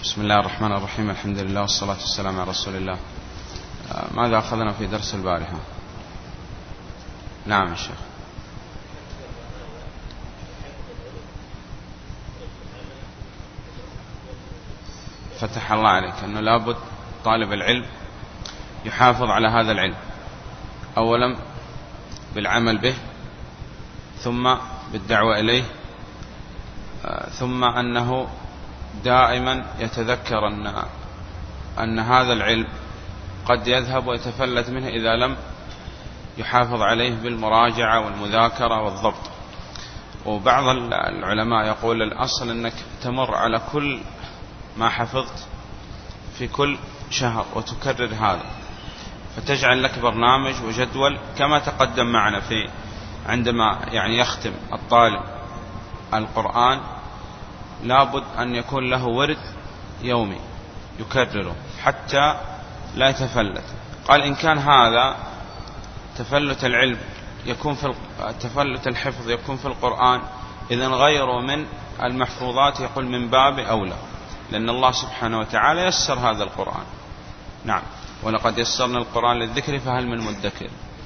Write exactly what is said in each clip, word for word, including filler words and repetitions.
بسم الله الرحمن الرحيم. الحمد لله والصلاة والسلام على رسول الله. ماذا أخذنا في درس البارحة؟ نعم الشيخ. فتح الله عليك أنه لابد طالب العلم يحافظ على هذا العلم، أولا بالعمل به، ثم بالدعوة إليه، ثم أنه دائما يتذكر أن, أن هذا العلم قد يذهب ويتفلت منه إذا لم يحافظ عليه بالمراجعة والمذاكرة والضبط. وبعض العلماء يقول الأصل أنك تمر على كل ما حفظت في كل شهر وتكرر هذا، فتجعل لك برنامج وجدول كما تقدم معنا في عندما يعني يختم الطالب القرآن لابد أن يكون له ورد يومي يكرره حتى لا يتفلت. قال إن كان هذا تفلت العلم يكون في تفلت الحفظ يكون في القرآن، إذن غيره من المحفوظات يقول من باب أولى، لأن الله سبحانه وتعالى يسر هذا القرآن. نعم، ولقد يسرنا القرآن للذكر فهل من مدكر.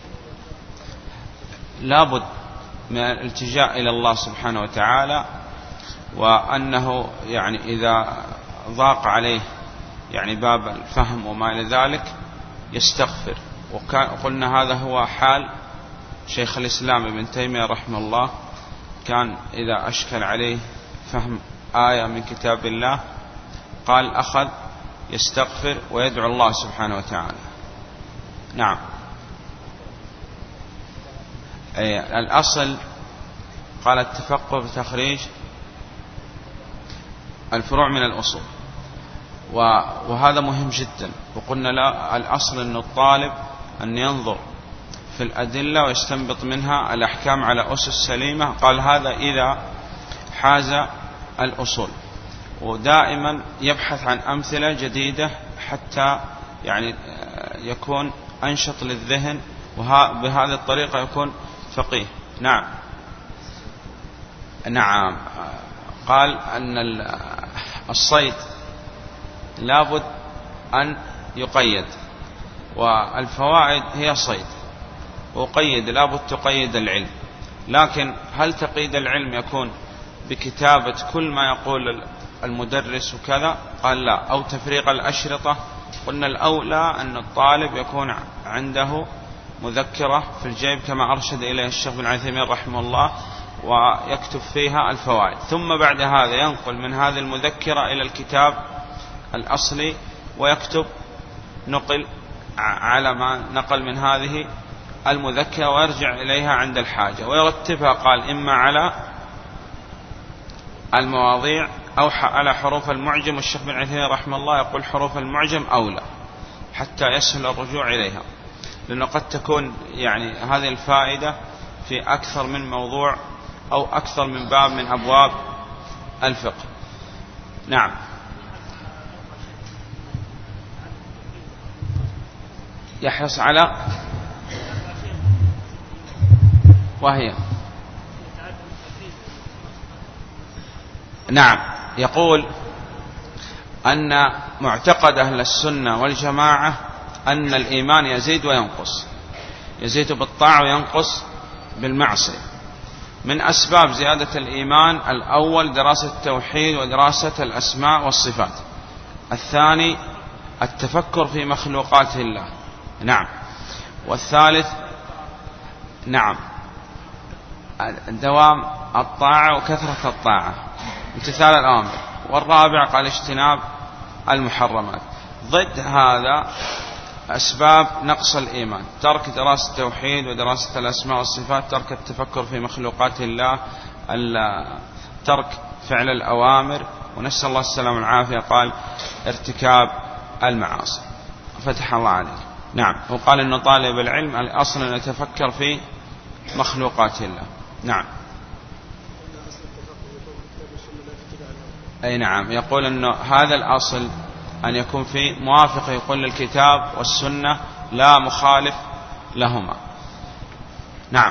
لابد من الالتجاء إلى الله سبحانه وتعالى، وأنه يعني إذا ضاق عليه يعني باب الفهم وما إلى ذلك يستغفر. وقلنا هذا هو حال شيخ الإسلام ابن تيمية رحمه الله، كان إذا أشكل عليه فهم آية من كتاب الله قال أخذ يستغفر ويدعو الله سبحانه وتعالى. نعم. أي الأصل قال التفقه بتخريج الفروع من الأصول، وهذا مهم جدا. وقلنا لا، الأصل أن الطالب أن ينظر في الأدلة ويستنبط منها الأحكام على أسس سليمة. قال هذا إذا حاز الأصول، ودائما يبحث عن أمثلة جديدة حتى يعني يكون أنشط للذهن، وبهذه الطريقة يكون فقيه. نعم نعم. قال أن الصيد لابد أن يقيد، والفوائد هي صيد، وقيد لابد تقيد العلم. لكن هل تقييد العلم يكون بكتابة كل ما يقول المدرس وكذا؟ قال لا. أو تفريق الأشرطة؟ قلنا الأولى أن الطالب يكون عنده مذكرة في الجيب كما أرشد إليه الشيخ بن عثيمين رحمه الله، ويكتب فيها الفوائد، ثم بعد هذا ينقل من هذه المذكرة إلى الكتاب الأصلي ويكتب نقل على ما نقل من هذه المذكرة ويرجع إليها عند الحاجة، ويرتبها قال إما على المواضيع أو على حروف المعجم. والشيخ بن عثيمين رحمه الله يقول حروف المعجم أولى حتى يسهل الرجوع إليها، لأنه قد تكون يعني هذه الفائدة في أكثر من موضوع أو أكثر من باب من أبواب الفقه. نعم. يحرص على وهي نعم. يقول أن معتقد أهل السنة والجماعة أن الإيمان يزيد وينقص، يزيد بالطاعة وينقص بالمعصية. من أسباب زيادة الإيمان الأول دراسة التوحيد ودراسة الأسماء والصفات، الثاني التفكر في مخلوقات الله. نعم. والثالث نعم دوام الطاعة وكثرة الطاعة، امتثال الأوامر. والرابع قال اجتناب المحرمات. ضد هذا أسباب نقص الإيمان ترك دراسة التوحيد ودراسة الأسماء والصفات، ترك التفكر في مخلوقات الله، ترك فعل الأوامر، ونسأل الله السلام والعافية قال ارتكاب المعاصي. فتح الله عليك. نعم. وقال إن طالب العلم الأصل أن يتفكر في مخلوقات الله. نعم. أي نعم. يقول أنه هذا الأصل أن يكون في موافق يقول للكتاب والسنة لا مخالف لهما. نعم.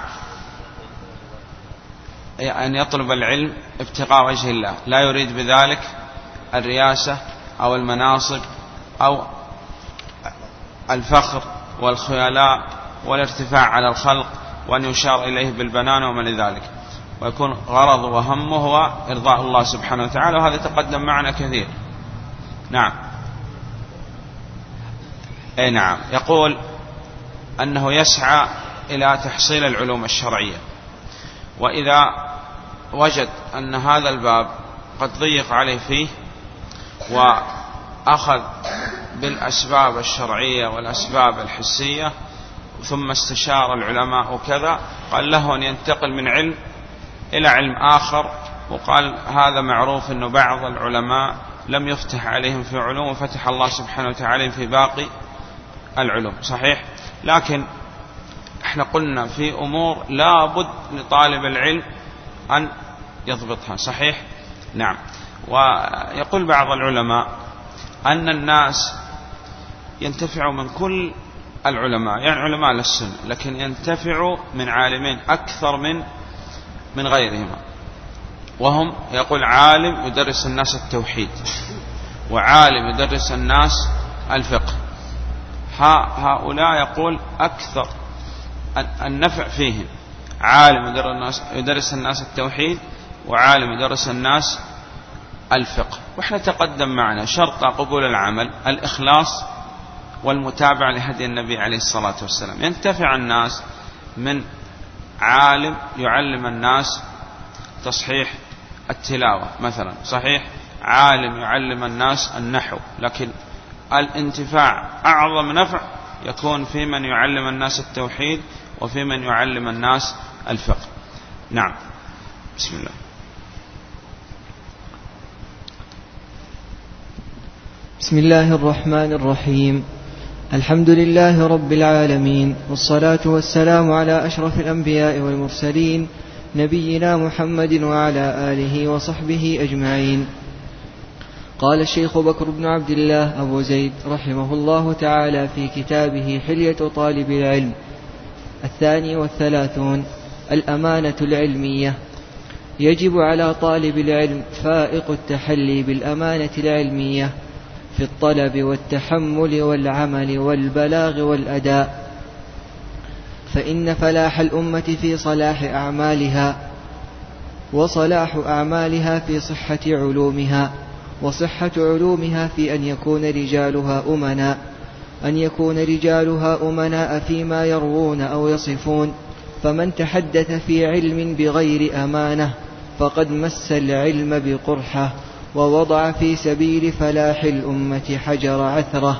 أن يطلب العلم ابتغاء وجه الله، لا يريد بذلك الرياسة أو المناصب أو الفخر والخيلاء والارتفاع على الخلق وأن يشار إليه بالبنان وما لذلك، ويكون غرض وهمه هو إرضاء الله سبحانه وتعالى، وهذا تقدم معنا كثير. نعم. أي نعم. يقول أنه يسعى إلى تحصيل العلوم الشرعية، وإذا وجد أن هذا الباب قد ضيق عليه فيه وأخذ بالأسباب الشرعية والأسباب الحسية ثم استشار العلماء وكذا، قال له أن ينتقل من علم إلى علم آخر. وقال هذا معروف أنه بعض العلماء لم يفتح عليهم في علوم وفتح الله سبحانه وتعالى في باقي العلوم، صحيح. لكن احنا قلنا في أمور لا بد لطالب العلم أن يضبطها، صحيح. نعم. ويقول بعض العلماء أن الناس ينتفعوا من كل العلماء، يعني علماء للسنة، لكن ينتفعوا من عالمين أكثر من من غيرهما، وهم يقول عالم يدرس الناس التوحيد، وعالم يدرس الناس الفقه. هؤلاء يقول أكثر النفع فيهم عالم يدرس الناس التوحيد وعالم يدرس الناس الفقه. وإحنا تقدم معنا شرط قبول العمل الإخلاص والمتابعة لهدي النبي عليه الصلاة والسلام. ينتفع الناس من عالم يعلم الناس تصحيح التلاوة مثلا، صحيح، عالم يعلم الناس النحو، لكن الانتفاع أعظم نفع يكون في من يعلم الناس التوحيد وفي من يعلم الناس الفقه. نعم. بسم الله. بسم الله الرحمن الرحيم. الحمد لله رب العالمين، والصلاة والسلام على أشرف الأنبياء والمرسلين، نبينا محمد وعلى آله وصحبه أجمعين. قال الشيخ بكر بن عبد الله أبو زيد رحمه الله تعالى في كتابه حلية طالب العلم الثاني والثلاثون: الأمانة العلمية. يجب على طالب العلم فائق التحلي بالأمانة العلمية في الطلب والتحمل والعمل والبلاغ والأداء، فإن فلاح الأمة في صلاح أعمالها، وصلاح أعمالها في صحة علومها، وصحة علومها في أن يكون رجالها أمناء أن يكون رجالها أمناء فيما يروون أو يصفون. فمن تحدث في علم بغير أمانة فقد مس العلم بقرحة، ووضع في سبيل فلاح الأمة حجر عثرة.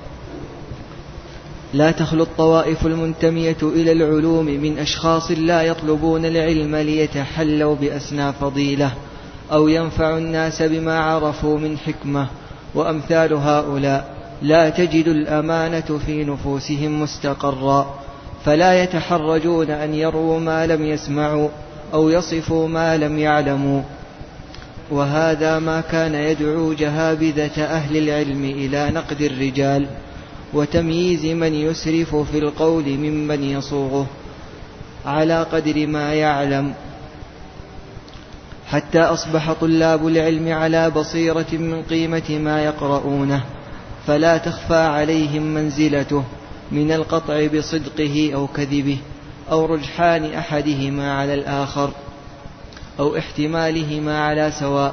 لا تخلو الطوائف المنتمية إلى العلوم من أشخاص لا يطلبون العلم ليتحلوا بأسنى فضيلة أو ينفع الناس بما عرفوا من حكمة، وأمثال هؤلاء لا تجد الأمانة في نفوسهم مستقرا، فلا يتحرجون أن يروا ما لم يسمعوا أو يصفوا ما لم يعلموا. وهذا ما كان يدعو جهابذة أهل العلم إلى نقد الرجال وتمييز من يسرف في القول ممن يصوغه على قدر ما يعلم، حتى أصبح طلاب العلم على بصيرة من قيمة ما يقرؤونه، فلا تخفى عليهم منزلته من القطع بصدقه أو كذبه، أو رجحان أحدهما على الآخر، أو احتمالهما على سواء.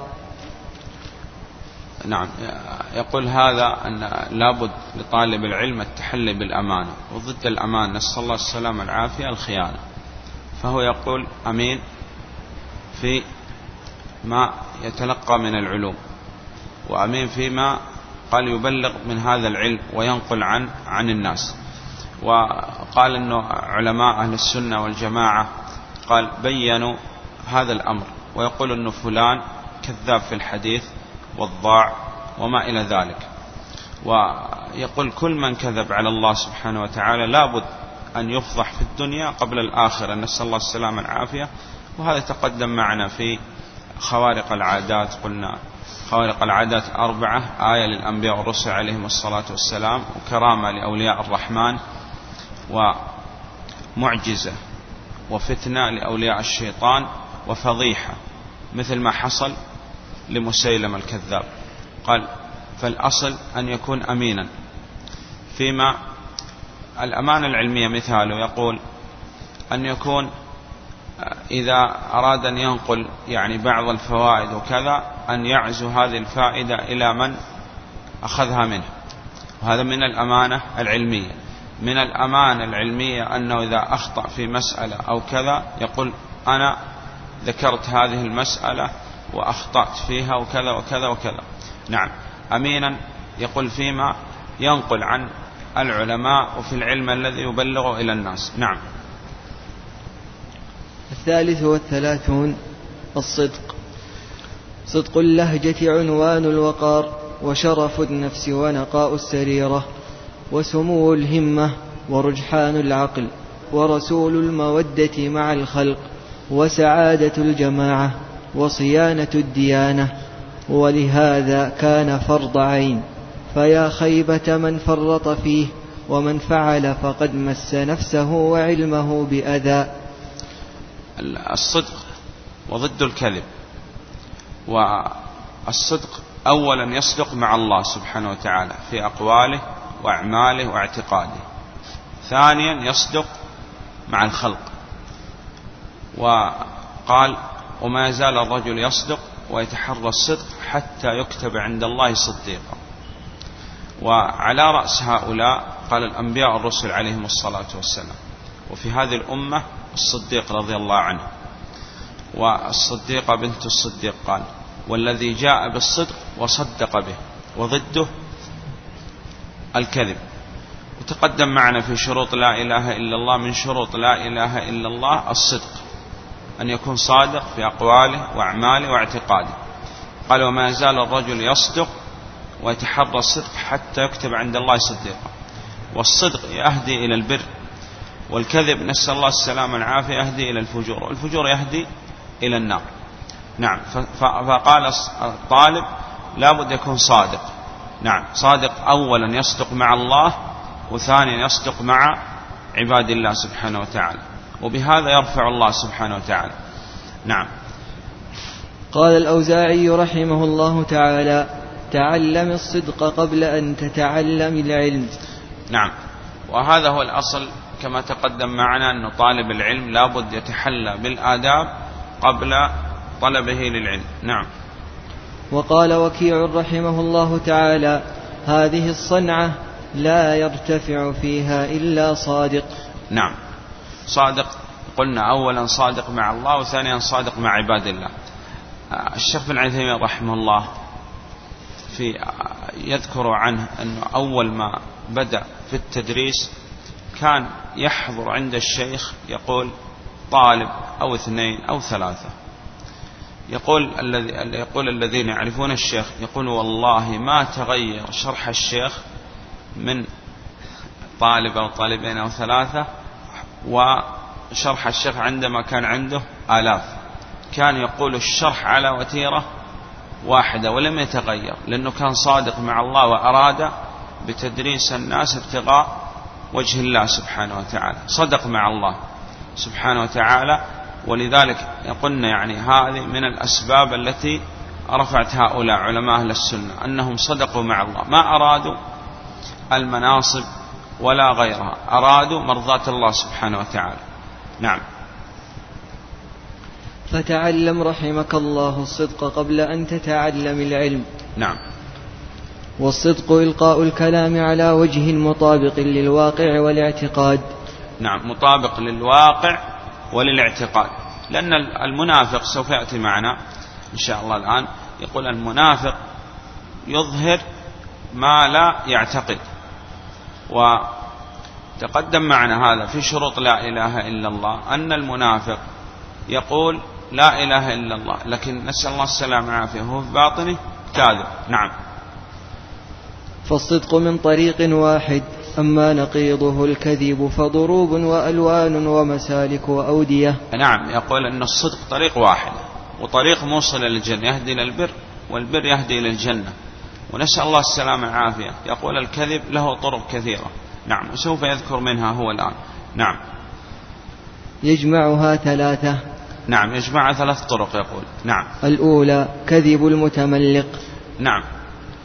نعم. يقول هذا أن لابد لطالب العلم التحلي بالأمانة، وضد الأمانة نسأل الله السلامة والعافية الخيانة. فهو يقول أمين في ما يتلقى من العلوم، وأمين فيما قال يبلغ من هذا العلم وينقل عن عن الناس. وقال أنه علماء أهل السنة والجماعة قال بيّنوا هذا الأمر، ويقول أنه فلان كذاب في الحديث والضاع وما إلى ذلك. ويقول كل من كذب على الله سبحانه وتعالى لابد أن يفضح في الدنيا قبل الآخرة، نسأل الله السلامة والعافية. وهذا تقدم معنا في خوارق العادات. قلنا خوارق العادات أربعة: آية للأنبياء والرسل عليهم الصلاة والسلام، وكرامة لأولياء الرحمن، ومعجزة وفتنة لأولياء الشيطان، وفضيحة مثل ما حصل لمسيلم الكذاب. قال فالأصل أن يكون أمينا. فيما الأمانة العلمية مثاله يقول أن يكون إذا أراد أن ينقل يعني بعض الفوائد وكذا أن يعزو هذه الفائدة إلى من أخذها منه، وهذا من الأمانة العلمية. من الأمانة العلمية أنه إذا أخطأ في مسألة أو كذا يقول أنا ذكرت هذه المسألة وأخطأت فيها وكذا وكذا وكذا. نعم، أمينا يقول فيما ينقل عن العلماء وفي العلم الذي يبلغه إلى الناس. نعم. الثالث والثلاثون الصدق. صدق اللهجة عنوان الوقار، وشرف النفس ونقاء السريرة، وسمو الهمة، ورجحان العقل، ورسول المودة مع الخلق، وسعادة الجماعة، وصيانة الديانة. ولهذا كان فرض عين، فيا خيبة من فرط فيه، ومن فعل فقد مس نفسه وعلمه بأذى. الصدق وضد الكذب. والصدق أولا يصدق مع الله سبحانه وتعالى في أقواله وأعماله واعتقاده. ثانيا يصدق مع الخلق، وقال وما يزال الرجل يصدق ويتحرى الصدق حتى يكتب عند الله صديقا. وعلى رأس هؤلاء قال الأنبياء والرسل عليهم الصلاة والسلام. وفي هذه الأمة الصديق رضي الله عنه، والصديقة بنت الصديق قال والذي جاء بالصدق وصدق به، وضده الكذب. وتقدم معنا في شروط لا إله إلا الله، من شروط لا إله إلا الله الصدق، أن يكون صادق في أقواله وأعماله واعتقاده. قال وما يزال الرجل يصدق ويتحرى الصدق حتى يكتب عند الله صديقا. والصدق يهدي إلى البر، والكذب نسأل الله السلامة والعافية يهدي إلى الفجور، والفجور يهدي إلى النار. نعم. فقال الطالب لابد يكون صادق. نعم، صادق أولا يصدق مع الله، وثانيا يصدق مع عباد الله سبحانه وتعالى، وبهذا يرفع الله سبحانه وتعالى. نعم. قال الأوزاعي رحمه الله تعالى تعلم الصدق قبل أن تتعلم العلم. نعم، وهذا هو الأصل كما تقدم معنا أن طالب العلم لابد يتحلى بالآداب قبل طلبه للعلم. نعم. وقال وكيع رحمه الله تعالى هذه الصنعة لا يرتفع فيها إلا صادق. نعم، صادق قلنا أولا صادق مع الله، وثانيا صادق مع عباد الله. الشيخ بن عثيمين رحمه الله في يذكر عنه أنه أول ما بدأ في التدريس كان يحضر عند الشيخ يقول طالب أو اثنين أو ثلاثة، يقول الذي يقول الذين يعرفون الشيخ يقول والله ما تغير شرح الشيخ من طالب أو طالبين أو ثلاثة، وشرح الشيخ عندما كان عنده آلاف كان يقول الشرح على وتيرة واحدة ولم يتغير، لأنه كان صادق مع الله وأراد بتدريس الناس ابتغاء وجه الله سبحانه وتعالى، صدق مع الله سبحانه وتعالى. ولذلك قلنا يعني هذه من الأسباب التي رفعت هؤلاء علماء أهل السنة، أنهم صدقوا مع الله، ما أرادوا المناصب ولا غيرها، أرادوا مرضاة الله سبحانه وتعالى. نعم. فتعلم رحمك الله الصدق قبل أن تتعلم العلم. نعم. والصدق إلقاء الكلام على وجه مطابق للواقع والاعتقاد. نعم، مطابق للواقع وللاعتقاد، لأن المنافق سوف يأتي معنا إن شاء الله الآن، يقول المنافق يظهر ما لا يعتقد. وتقدم معنا هذا في شروط لا إله إلا الله، أن المنافق يقول لا إله إلا الله لكن نسأل الله السلامة والعافية هو في باطنه كاذب. نعم. فالصدق من طريق واحد، أما نقيضه الكذب فضروب وألوان ومسالك وأودية. نعم، يقول أن الصدق طريق واحد، وطريق موصل إلى الجنة يهدي إلى البر، والبر يهدي إلى الجنة، ونسأل الله السلامة والعافية. يقول الكذب له طرق كثيرة. نعم، وسوف يذكر منها هو الآن. نعم. يجمعها ثلاثة. نعم، يجمعها ثلاث طرق يقول. نعم. الأولى كذب المتملق. نعم،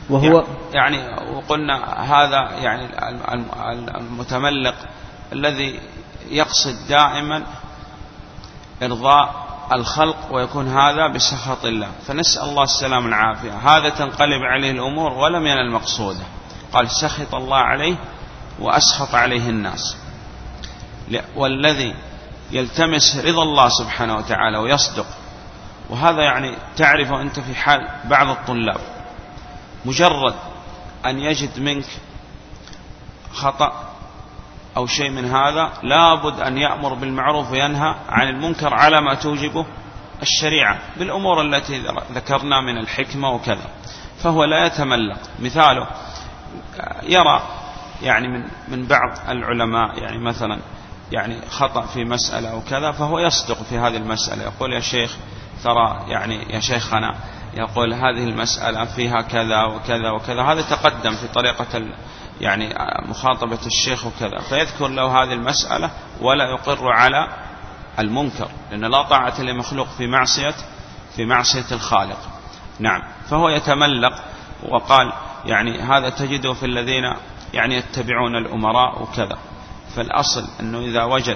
وهو يعني وقلنا هذا يعني المتملق الذي يقصد دائما إرضاء الخلق ويكون هذا بسخط الله، فنسأل الله السلام العافية. هذا تنقلب عليه الأمور ولم ينل المقصودة، قال سخط الله عليه وأسخط عليه الناس. والذي يلتمس رضا الله سبحانه وتعالى ويصدق، وهذا يعني تعرف أنت في حال بعض الطلاب مجرد أن يجد منك خطأ أو شيء من هذا لابد أن يأمر بالمعروف وينهى عن المنكر على ما توجبه الشريعة بالأمور التي ذكرنا من الحكمة وكذا، فهو لا يتملق. مثاله يرى يعني من من بعض العلماء يعني مثلا يعني خطأ في مسألة أو كذا، فهو يصدق في هذه المسألة، يقول يا شيخ ترى يعني يا شيخنا يقول هذه المسألة فيها كذا وكذا وكذا، هذا تقدم في طريقة يعني مخاطبة الشيخ وكذا، فيذكر له هذه المسألة ولا يقر على المنكر، لأن لا طاعة لمخلوق في معصية في معصية الخالق. نعم، فهو يتملق. وقال يعني هذا تجده في الذين يعني يتبعون الأمراء وكذا، فالأصل أنه إذا وجد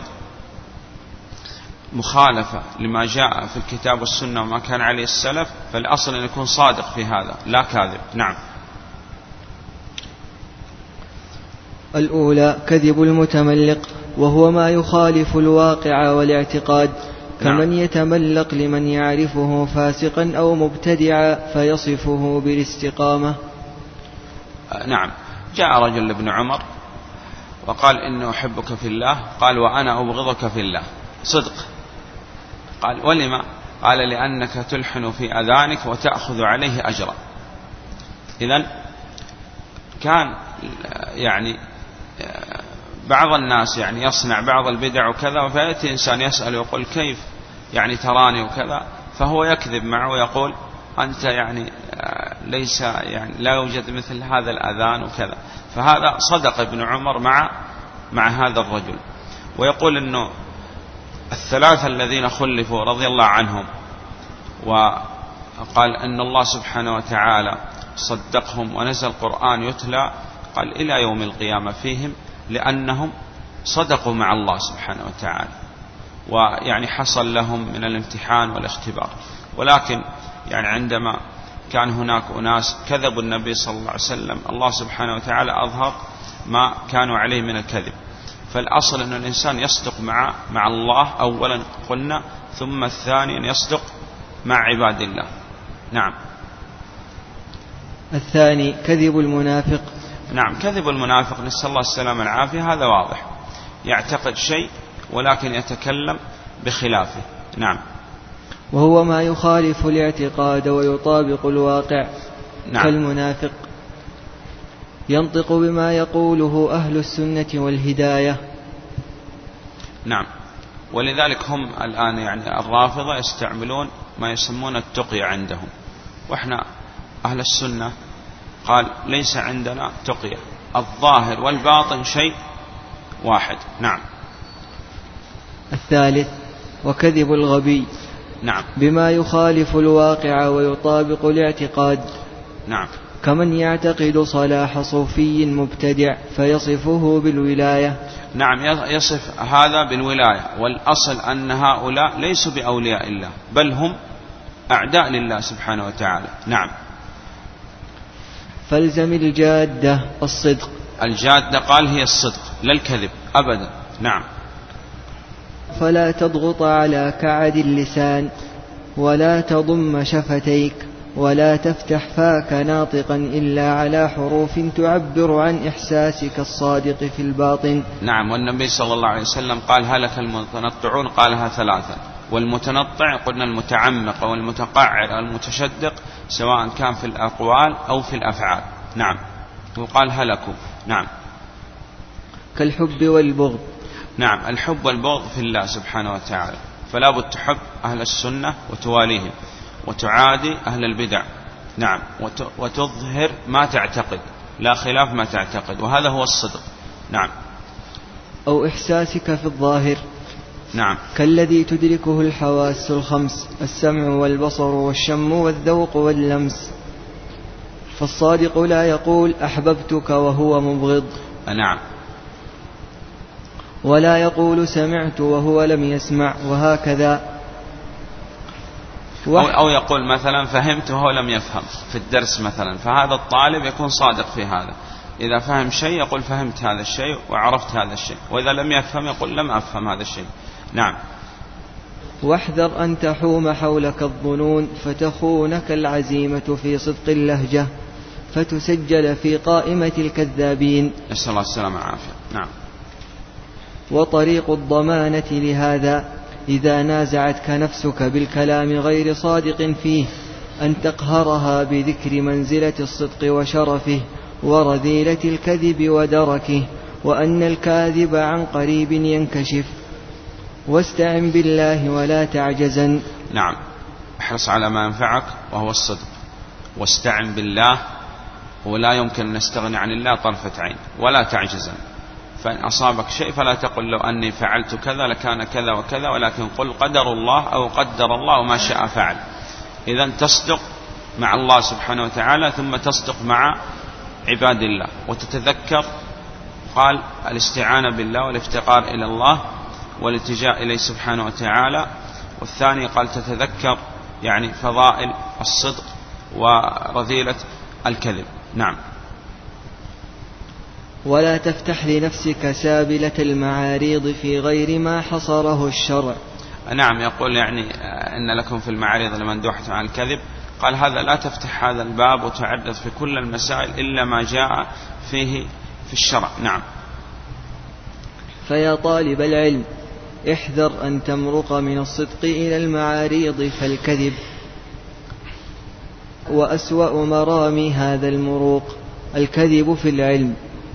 مخالفة لما جاء في الكتاب والسنة وما كان عليه السلف، فالأصل أن يكون صادق في هذا لا كاذب. نعم. الأولى كذب المتملق، وهو ما يخالف الواقع والاعتقاد، كمن يتملق لمن يعرفه فاسقا أو مبتدعا فيصفه بالاستقامة. نعم. جاء رجل لابن عمر وقال إنه أحبك في الله، قال وأنا أبغضك في الله، صدق. قال ولما؟ قال لأنك تلحن في أذانك وتأخذ عليه أجرا. إذن كان يعني بعض الناس يعني يصنع بعض البدع وكذا، فيأتي إنسان يسأل ويقول كيف يعني تراني وكذا، فهو يكذب معه ويقول أنت يعني ليس يعني لا يوجد مثل هذا الأذان وكذا. فهذا صدق ابن عمر مع مع هذا الرجل. ويقول إنه الثلاثة الذين خلفوا رضي الله عنهم، وقال أن الله سبحانه وتعالى صدقهم ونزل القرآن يتلى قال إلى يوم القيامة فيهم، لأنهم صدقوا مع الله سبحانه وتعالى، ويعني حصل لهم من الامتحان والاختبار. ولكن يعني عندما كان هناك أناس كذبوا النبي صلى الله عليه وسلم، الله سبحانه وتعالى أظهر ما كانوا عليه من الكذب. فالأصل أن الإنسان يصدق مع مع الله أولا قلنا، ثم الثاني أن يصدق مع عباد الله. نعم. الثاني كذب المنافق. نعم، كذب المنافق نسأل الله السلامة العافية، هذا واضح، يعتقد شيء ولكن يتكلم بخلافه. نعم. وهو ما يخالف الاعتقاد ويطابق الواقع. نعم. كالمنافق ينطق بما يقوله أهل السنة والهداية. نعم. ولذلك هم الآن يعني الرافضة يستعملون ما يسمون التقية عندهم، وإحنا أهل السنة قال ليس عندنا تقية، الظاهر والباطن شيء واحد. نعم. الثالث وكذب الغبي. نعم. بما يخالف الواقع ويطابق الاعتقاد. نعم. كمن يعتقد صلاح صوفي مبتدع فيصفه بالولاية. نعم، يصف هذا بالولاية، والأصل أن هؤلاء ليسوا بأولياء الله، بل هم أعداء لله سبحانه وتعالى. نعم. فالزم الجادة الصدق. الجادة قال هي الصدق لا الكذب أبدا. نعم. فلا تضغط على كعد اللسان، ولا تضم شفتيك، ولا تفتح فاك ناطقا إلا على حروف تعبر عن إحساسك الصادق في الباطن. نعم. والنبي صلى الله عليه وسلم قال هلك المتنطعون، قالها ثلاثا. والمتنطع قلنا المتعمق والمتقعر والمتشدق، سواء كان في الأقوال أو في الأفعال. نعم. وقال هلكوا. نعم. كالحب والبغض. نعم. الحب والبغض في الله سبحانه وتعالى، فلا بد تحب أهل السنة وتواليهم، وتعادي أهل البدع. نعم. وتظهر ما تعتقد لا خلاف ما تعتقد، وهذا هو الصدق. نعم. أو إحساسك في الظاهر. نعم. كالذي تدركه الحواس الخمس، السمع والبصر والشم والذوق واللمس. فالصادق لا يقول أحببتك وهو مبغض. نعم. ولا يقول سمعت وهو لم يسمع، وهكذا. أو, أو يقول مثلا فهمت وهو لم يفهم في الدرس مثلا، فهذا الطالب يكون صادق في هذا. إذا فهم شيء يقول فهمت هذا الشيء وعرفت هذا الشيء، وإذا لم يفهم يقول لم أفهم هذا الشيء. نعم. واحذر أن تحوم حولك الظنون فتخونك العزيمة في صدق اللهجة فتسجل في قائمة الكذابين. نسأل الله السلامة والعافية. نعم. وطريق الضمانة لهذا إذا نازعتك نفسك بالكلام غير صادق فيه أن تقهرها بذكر منزلة الصدق وشرفه ورذيلة الكذب ودركه، وأن الكاذب عن قريب ينكشف. واستعن بالله ولا تعجزن. نعم. احرص على ما ينفعك وهو الصدق، واستعن بالله، ولا يمكن أن نستغني عن الله طرفة عين، ولا تعجزن. فإن أصابك شيء فلا تقل لو أني فعلت كذا لكان كذا وكذا، ولكن قل قدر الله أو قدر الله وما شاء فعل. إذن تصدق مع الله سبحانه وتعالى، ثم تصدق مع عباد الله، وتتذكر قال الاستعانة بالله والافتقار إلى الله والالتجاء إليه سبحانه وتعالى. والثاني قال تتذكر يعني فضائل الصدق ورذيلة الكذب. نعم. ولا تفتح لنفسك سابلة المعاريض في غير ما حصره الشرع. نعم. يقول يعني إن لكم في المعاريض لمندوحة عن الكذب، قال هذا لا تفتح هذا الباب وتعرض في كل المسائل إلا ما جاء فيه في الشرع. نعم. فيا طالب العلم احذر أن تمرق من الصدق إلى المعاريض فالكذب وأسوأ مرامي هذا المروق الكذب في العلم،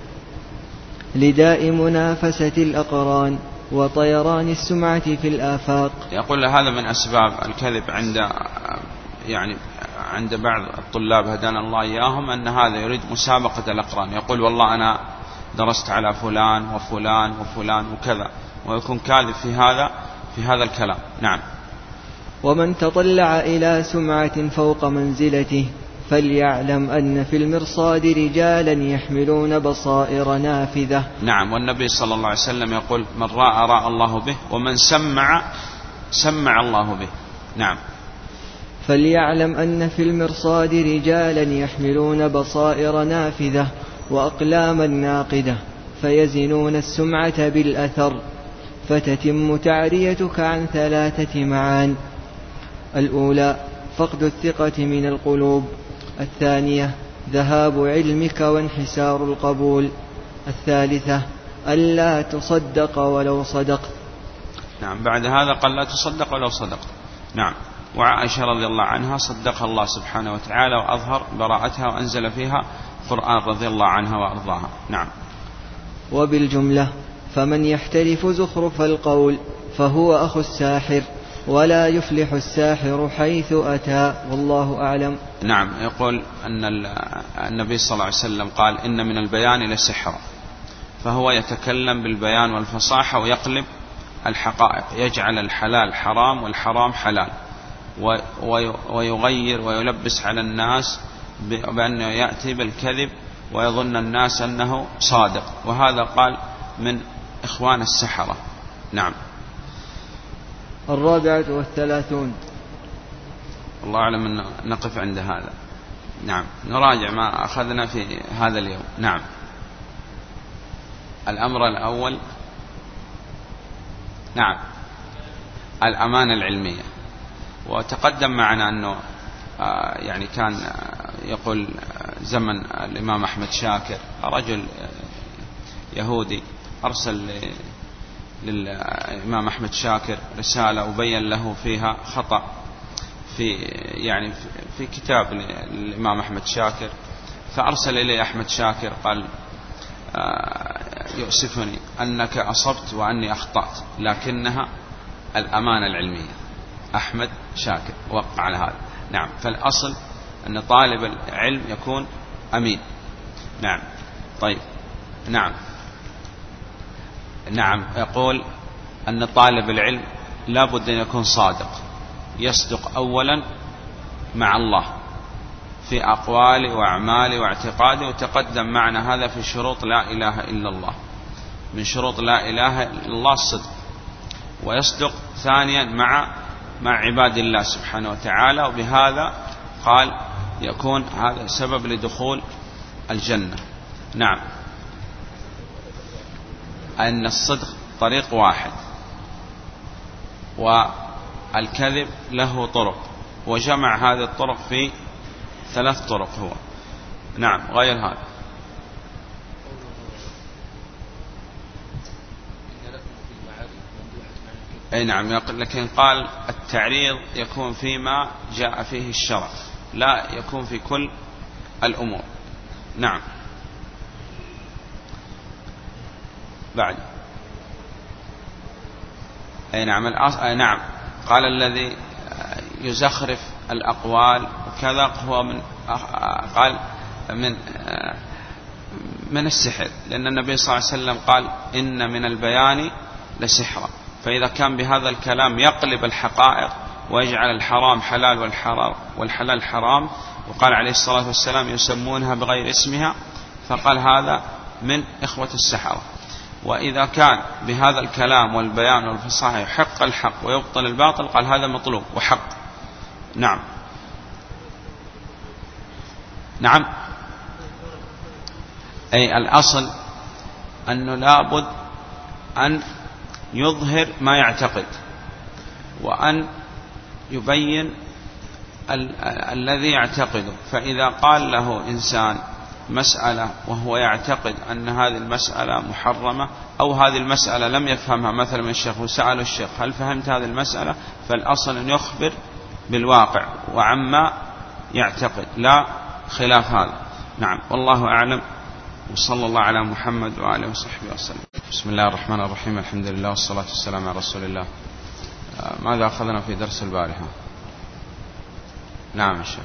لداء منافسة الأقران وطيران السمعة في الآفاق. يقول هذا من أسباب الكذب عند يعني عند بعض الطلاب هدانا الله إياهم، أن هذا يريد مسابقة الأقران، يقول والله أنا درست على فلان وفلان وفلان وكذا، ويكون كاذب في هذا في هذا الكلام. نعم. ومن تطلع إلى سمعة فوق منزلته فليعلم أن في المرصاد رجالا يحملون بصائر نافذة. نعم. والنبي صلى الله عليه وسلم يقول من رأى رأى الله به، ومن سمع سمع الله به. نعم. فليعلم أن في المرصاد رجالا يحملون بصائر نافذة وأقلاما ناقدة فيزنون السمعة بالأثر، فتتم تعريتك عن ثلاثة معان: الأولى فقد الثقة من القلوب، الثانية ذهاب علمك وانحسار القبول، الثالثة ألا تصدق ولو صدقت. نعم. بعد هذا قال لا تصدق ولو صدقت. نعم. وعائشة رضي الله عنها صدق الله سبحانه وتعالى وأظهر براءتها وأنزل فيها قرآن رضي الله عنها وأرضاها. نعم. وبالجملة فمن يحترف زخرف القول فهو أخو الساحر، ولا يفلح الساحر حيث أتى، والله أعلم. نعم. يقول أن النبي صلى الله عليه وسلم قال إن من البيان لسحر، فهو يتكلم بالبيان والفصاحة ويقلب الحقائق، يجعل الحلال حرام والحرام حلال، ويغير ويلبس على الناس بأنه يأتي بالكذب ويظن الناس أنه صادق، وهذا قال من إخوان السحرة. نعم. الرابعة والثلاثون. الله أعلم أن نقف عند هذا. نعم. نراجع ما أخذنا في هذا اليوم. نعم. الأمر الأول نعم الأمانة العلمية. وتقدم معنا أنه آه يعني كان آه يقول آه زمن الإمام أحمد شاكر رجل آه يهودي أرسل للإمام أحمد شاكر رسالة وبين له فيها خطأ في يعني في كتاب الإمام أحمد شاكر، فأرسل إليه أحمد شاكر قال آه يؤسفني أنك أصبت وأني أخطأت، لكنها الأمانة العلمية. أحمد شاكر وقع على هذا. نعم. فالأصل أن طالب العلم يكون أمين. نعم. طيب. نعم. نعم. يقول أن طالب العلم لا بد أن يكون صادق، يصدق أولا مع الله في أقوالي وأعمالي واعتقادي. وتقدم معنا هذا في شروط لا إله إلا الله. من شروط لا إله إلا الله الصدق، ويصدق ثانيا مع مع عباد الله سبحانه وتعالى، وبهذا قال يكون هذا سبب لدخول الجنة. نعم، أن الصدق طريق واحد، والكذب له طرق، وجمع هذه الطرق في ثلاث طرق هو. نعم، غير هذا. أي نعم، لكن قال التعريض يكون فيما جاء فيه الشرع، لا يكون في كل الأمور. نعم. بعد أي نعم الأص... أي نعم قال الذي يزخرف الأقوال وكذا هو من قال من من السحر، لأن النبي صلى الله عليه وسلم قال إن من البيان لسحرا. فإذا كان بهذا الكلام يقلب الحقائق ويجعل الحرام حلال والحرام والحلال حرام، وقال عليه الصلاة والسلام يسمونها بغير اسمها، فقال هذا من إخوة السحرة. وإذا كان بهذا الكلام والبيان والفصاحة يحق الحق ويبطل الباطل، قال هذا مطلوب وحق. نعم. نعم، أي الأصل أنه لابد أن يظهر ما يعتقد، وأن يبين ال- الذي يعتقده. فإذا قال له إنسان مسألة وهو يعتقد أن هذه المسألة محرمة، أو هذه المسألة لم يفهمها، مثلا من الشيخ وسأل الشيخ هل فهمت هذه المسألة، فالأصل أن يخبر بالواقع وعما يعتقد، لا خلاف هذا. نعم، والله أعلم، وصلى الله على محمد وآله وصحبه وسلم. بسم الله الرحمن الرحيم، الحمد لله والصلاة والسلام على رسول الله. ماذا أخذنا في درس البارحة؟ نعم الشيخ.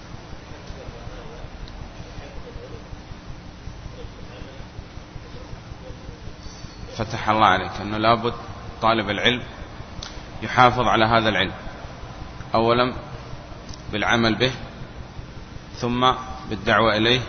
فتح الله عليك أنه لابد طالب العلم يحافظ على هذا العلم، أولا بالعمل به، ثم بالدعوة إليه،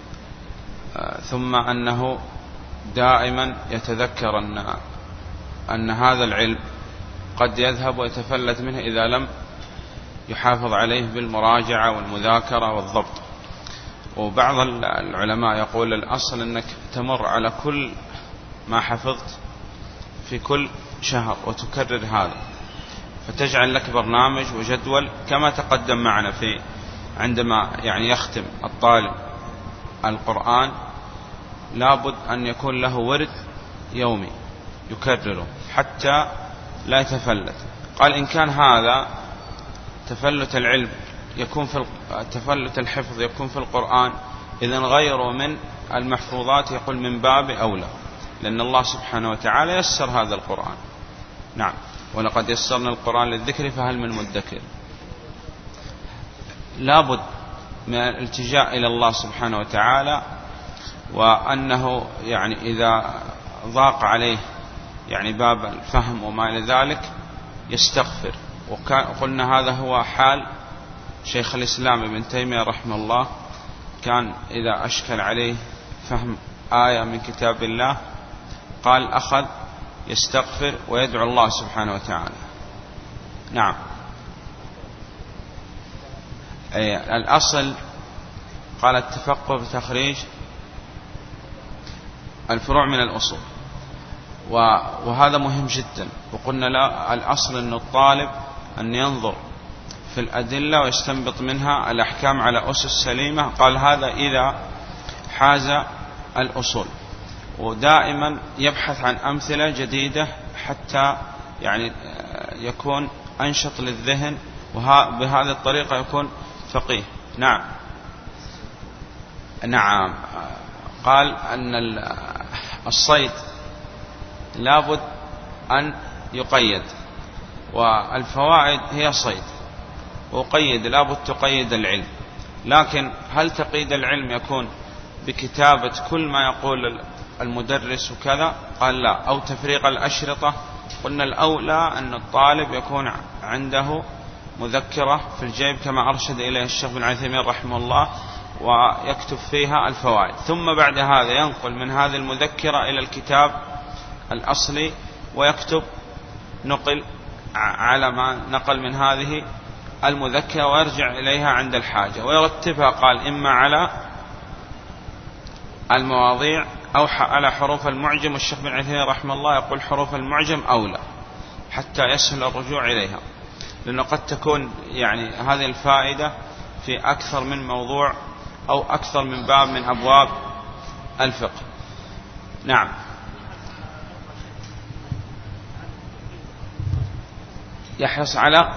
ثم أنه دائما يتذكر أن أن هذا العلم قد يذهب ويتفلت منه إذا لم يحافظ عليه بالمراجعة والمذاكرة والضبط. وبعض العلماء يقول الأصل أنك تمر على كل ما حفظت في كل شهر وتكرر هذا، فتجعل لك برنامج وجدول كما تقدم معنا في عندما يعني يختم الطالب القرآن، لابد أن يكون له ورد يومي يكرره حتى لا يتفلت. قال إن كان هذا تفلت العلم يكون في تفلت الحفظ يكون في القرآن، إذن غيره من المحفوظات يقول من باب أولى، لأن الله سبحانه وتعالى يسر هذا القرآن. نعم، ولقد يسرنا القرآن للذكر فهل من مدكر. لابد من الالتجاء إلى الله سبحانه وتعالى، وأنه يعني إذا ضاق عليه يعني باب الفهم وما إلى ذلك يستغفر. وقلنا هذا هو حال شيخ الإسلام ابن تيمية رحمه الله، كان إذا أشكل عليه فهم آية من كتاب الله قال أخذ يستغفر ويدعو الله سبحانه وتعالى. نعم، أي الأصل قال التفقه بتخريج الفروع من الأصول، وهذا مهم جدا. وقلنا لا، الأصل أن الطالب أن ينظر في الأدلة ويستنبط منها الأحكام على أسس سليمة. قال هذا إذا حاز الأصول، ودائما يبحث عن أمثلة جديدة حتى يعني يكون أنشط للذهن، وبهذه الطريقة يكون فقيه. نعم. نعم، قال أن الصيد لابد أن يقيد، والفوائد هي صيد، وقيد لابد تقيد العلم. لكن هل تقييد العلم يكون بكتابة كل ما يقول المدرس وكذا؟ قال لا. أو تفريق الأشرطة؟ قلنا الأولى أن الطالب يكون عنده مذكرة في الجيب كما أرشد إليه الشيخ بن عثيمين رحمه الله، ويكتب فيها الفوائد، ثم بعد هذا ينقل من هذه المذكرة إلى الكتاب الأصلي ويكتب نقل على ما نقل من هذه المذكرة ويرجع إليها عند الحاجة، ويرتبها قال إما على المواضيع أو على حروف المعجم، والشيخ بن عثيمين رحمه الله يقول حروف المعجم أولى حتى يسهل الرجوع إليها، لأنه قد تكون يعني هذه الفائدة في أكثر من موضوع أو أكثر من باب من أبواب الفقه. نعم. يحرص على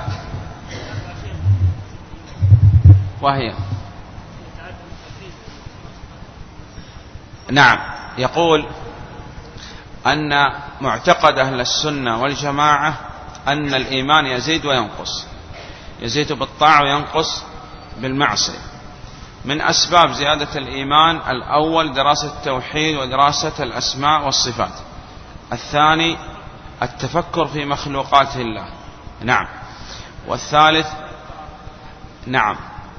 وهي نعم يقول أن معتقد أهل السنة والجماعة أن الإيمان يزيد وينقص، يزيد بالطاعة وينقص بالمعصية. من أسباب زيادة الإيمان الأول دراسة التوحيد ودراسة الأسماء والصفات، الثاني التفكر في مخلوقات الله، نعم، والثالث نعم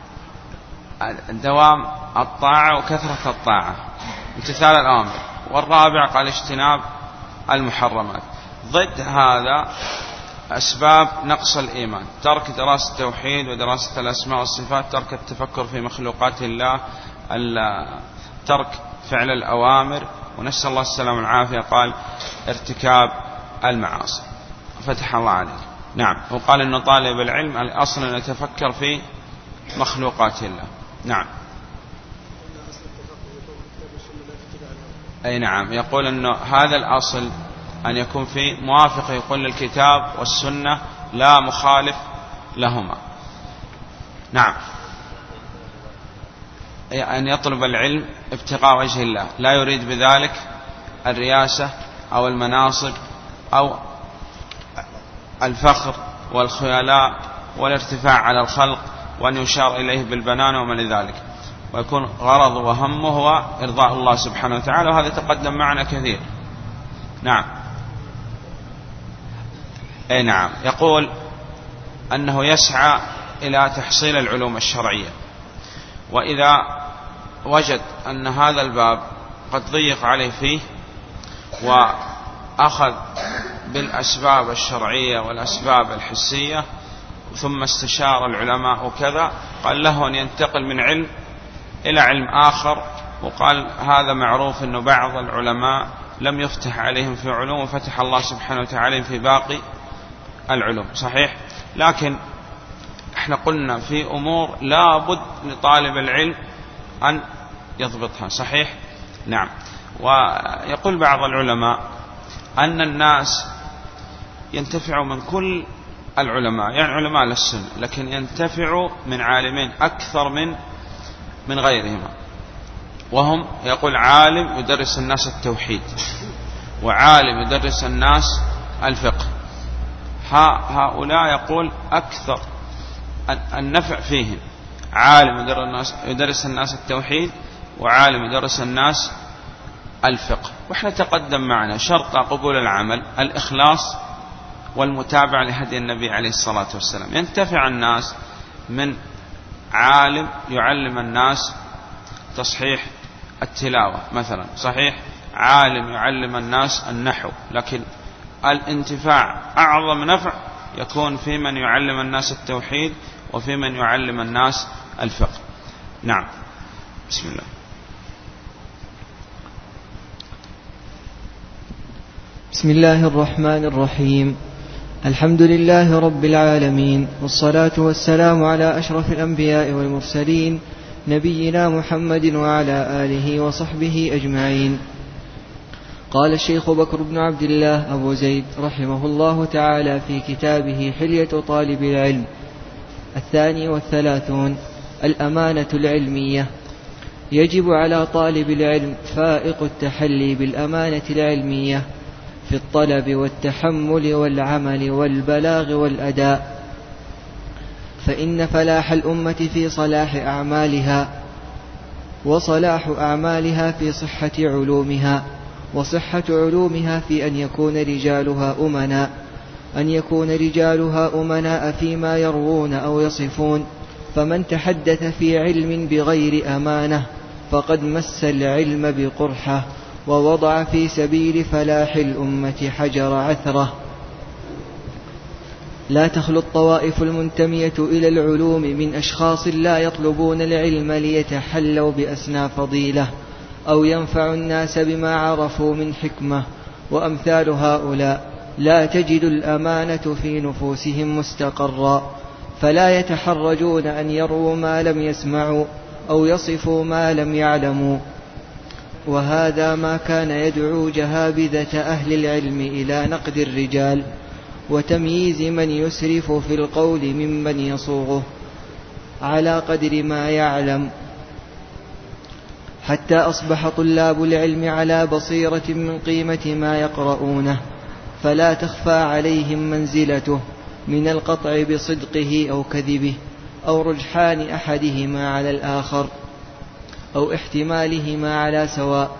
دوام الطاعة وكثرة الطاعة امتثال الأوامر، والرابع قال اجتناب المحرمات. ضد هذا أسباب نقص الإيمان ترك دراسة التوحيد ودراسة الأسماء والصفات، ترك التفكر في مخلوقات الله، ترك فعل الأوامر، ونسأل الله السلامة والعافية قال ارتكاب المعاصي. فتح الله عليك. نعم. وقال إن طالب العلم الأصل أن يتفكر في مخلوقات الله. نعم. أي نعم. يقول أنه هذا الأصل أن يكون في موافق يقول للكتاب والسنة لا مخالف لهما. نعم. أن يطلب العلم ابتغاء وجه الله، لا يريد بذلك الرياسة أو المناصب أو الفخر والخيلاء والارتفاع على الخلق وأن يشار إليه بالبنان وما لذلك، ويكون غرض وهمه هو إرضاء الله سبحانه وتعالى، وهذا تقدم معنا كثير. نعم. أي نعم. يقول أنه يسعى إلى تحصيل العلوم الشرعية، وإذا وجد أن هذا الباب قد ضيق عليه فيه وأخذ بالأسباب الشرعية والأسباب الحسية ثم استشار العلماء وكذا، قال له أن ينتقل من علم إلى علم آخر، وقال هذا معروف أنه بعض العلماء لم يفتح عليهم في علوم وفتح الله سبحانه وتعالى في باقي العلوم، صحيح، لكن احنا قلنا في أمور لا بد لطالب العلم أن يضبطها، صحيح. نعم. ويقول بعض العلماء أن الناس ينتفعوا من كل العلماء، يعني علماء للسنة، لكن ينتفعوا من عالمين أكثر من من غيرهما، وهم يقول عالم يدرس الناس التوحيد وعالم يدرس الناس الفقه، هؤلاء يقول أكثر النفع فيهم عالم يدرس الناس التوحيد وعالم يدرس الناس الفقه. وإحنا تقدم معنا شرط قبول العمل الإخلاص والمتابعة لهدي النبي عليه الصلاة والسلام. ينتفع الناس من عالم يعلم الناس تصحيح التلاوة مثلا، صحيح، عالم يعلم الناس النحو، لكن الانتفاع أعظم نفع يكون في من يعلم الناس التوحيد وفي من يعلم الناس الفقه. نعم. بسم الله. بسم الله الرحمن الرحيم. الحمد لله رب العالمين، والصلاة والسلام على أشرف الأنبياء والمرسلين نبينا محمد وعلى آله وصحبه أجمعين. قال الشيخ بكر بن عبد الله أبو زيد رحمه الله تعالى في كتابه حلية طالب العلم الثاني والثلاثون: الأمانة العلمية. يجب على طالب العلم فائق التحلي بالأمانة العلمية في الطلب والتحمل والعمل والبلاغ والأداء، فإن فلاح الأمة في صلاح أعمالها، وصلاح أعمالها في صحة علومها، وصحة علومها في أن يكون رجالها أمنا، أن يكون رجالها أمناء فيما يروون أو يصفون، فمن تحدث في علم بغير أمانة فقد مس العلم بقرحة، ووضع في سبيل فلاح الأمة حجر عثرة. لا تخلو الطوائف المنتمية إلى العلوم من أشخاص لا يطلبون العلم ليتحلوا بأسنى فضيلة أو ينفعوا الناس بما عرفوا من حكمة، وأمثال هؤلاء لا تجد الأمانة في نفوسهم مستقرا، فلا يتحرجون أن يروا ما لم يسمعوا أو يصفوا ما لم يعلموا. وهذا ما كان يدعو جهابذة أهل العلم إلى نقد الرجال وتمييز من يسرف في القول ممن يصوغه على قدر ما يعلم، حتى أصبح طلاب العلم على بصيرة من قيمة ما يقرؤونه، فلا تخفى عليهم منزلته من القطع بصدقه أو كذبه، أو رجحان أحدهما على الآخر، أو احتمالهما على سواء.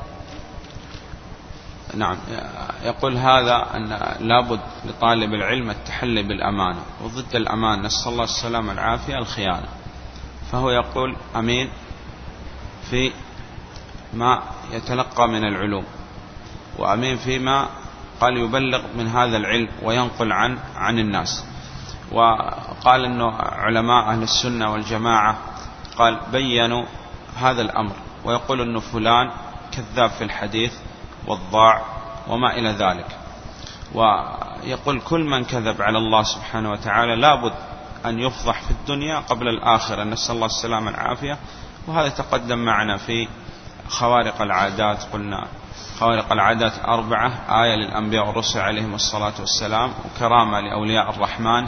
نعم. يقول هذا أن لابد لطالب العلم التحلي بالأمانة، وضد الأمانة نسأل الله السلامة والعافية الخيانة. فهو يقول أمين في ما يتلقى من العلوم، وأمين فيما قال يبلغ من هذا العلم وينقل عن عن الناس. وقال أنه علماء أهل السنة والجماعة قال بيّنوا هذا الأمر، ويقول أنه فلان كذاب في الحديث والضاع وما إلى ذلك. ويقول كل من كذب على الله سبحانه وتعالى لابد أن يفضح في الدنيا قبل الآخرة، نسأل الله السلامة والعافية. وهذا تقدم معنا في خوارق العادات، قلنا خوارق العادات أربعة: آية للأنبياء والرسل عليهم الصلاة والسلام، وكرامة لأولياء الرحمن،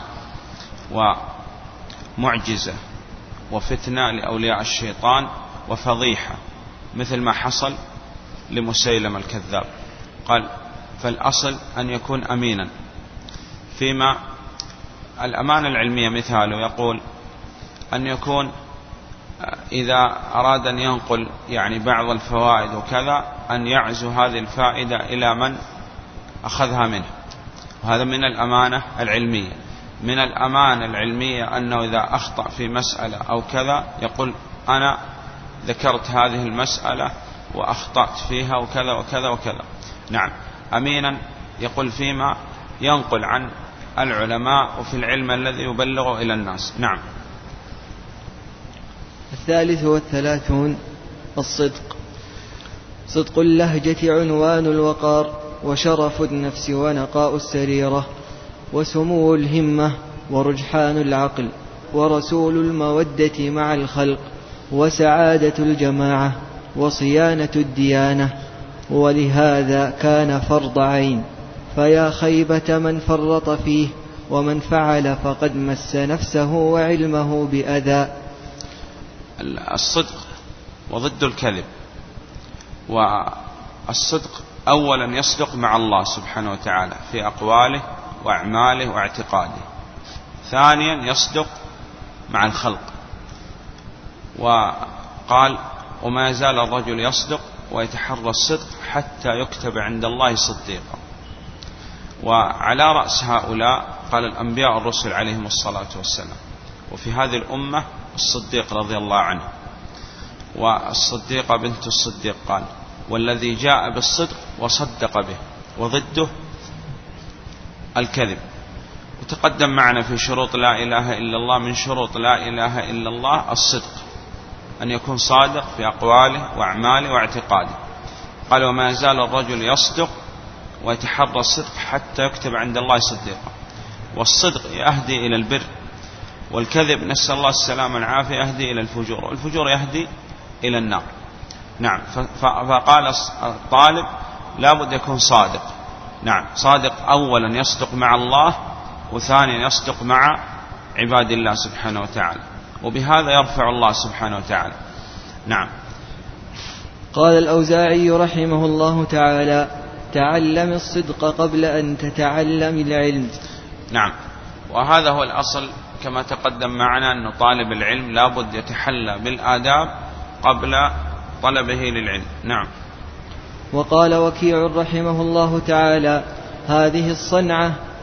ومعجزة وفتنة لأولياء الشيطان، وفضيحة مثل ما حصل لمسيلم الكذاب. قال فالأصل أن يكون أمينا فيما الأمانة العلمية. مثاله يقول أن يكون إذا أراد أن ينقل يعني بعض الفوائد وكذا أن يعزو هذه الفائدة إلى من أخذها منه، وهذا من الأمانة العلمية. من الأمانة العلمية أنه إذا أخطأ في مسألة أو كذا يقول أنا ذكرت هذه المسألة وأخطأت فيها وكذا وكذا وكذا. نعم. أمينا يقول فيما ينقل عن العلماء وفي العلم الذي يبلغ إلى الناس. نعم. الثالث والثلاثون: الصدق. صدق اللهجة عنوان الوقار، وشرف النفس ونقاء السريرة، وسمو الهمة، ورجحان العقل، ورسول المودة مع الخلق، وسعادة الجماعة، وصيانة الديانة. ولهذا كان فرض عين، فيا خيبة من فرط فيه، ومن فعل فقد مس نفسه وعلمه بأذى. الصدق وضد الكذب. والصدق أولا يصدق مع الله سبحانه وتعالى في أقواله وأعماله واعتقاده. ثانيا يصدق مع الخلق. وقال وما يزال الرجل يصدق ويتحرى الصدق حتى يكتب عند الله صديقا. وعلى رأس هؤلاء قال الأنبياء والرسل عليهم الصلاة والسلام. وفي هذه الأمة الصديق رضي الله عنه، والصديقة بنت الصديق قال والذي جاء بالصدق وصدق به، وضده الكذب. وتقدم معنا في شروط لا إله إلا الله، من شروط لا إله إلا الله الصدق، أن يكون صادق في أقواله وأعماله واعتقاده. قال وما يزال الرجل يصدق ويتحرى الصدق حتى يكتب عند الله صديقا. والصدق يهدي إلى البر، والكذب نسأل الله السلامة والعافية يهدي إلى الفجور، والفجور يهدي إلى النار. نعم. فقال الطالب لابد يكون صادق. نعم. صادق أولا يصدق مع الله، وثانيا يصدق مع عباد الله سبحانه وتعالى، وبهذا يرفع الله سبحانه وتعالى. نعم. قال الأوزاعي رحمه الله تعالى: تعلم الصدق قبل أن تتعلم العلم. نعم. وهذا هو الأصل كما تقدم معنا، أن طالب العلم لابد يتحلى بالآداب قبل طلبه للعلم. نعم. وقال وكيع رحمه الله تعالى: هذه الصنعة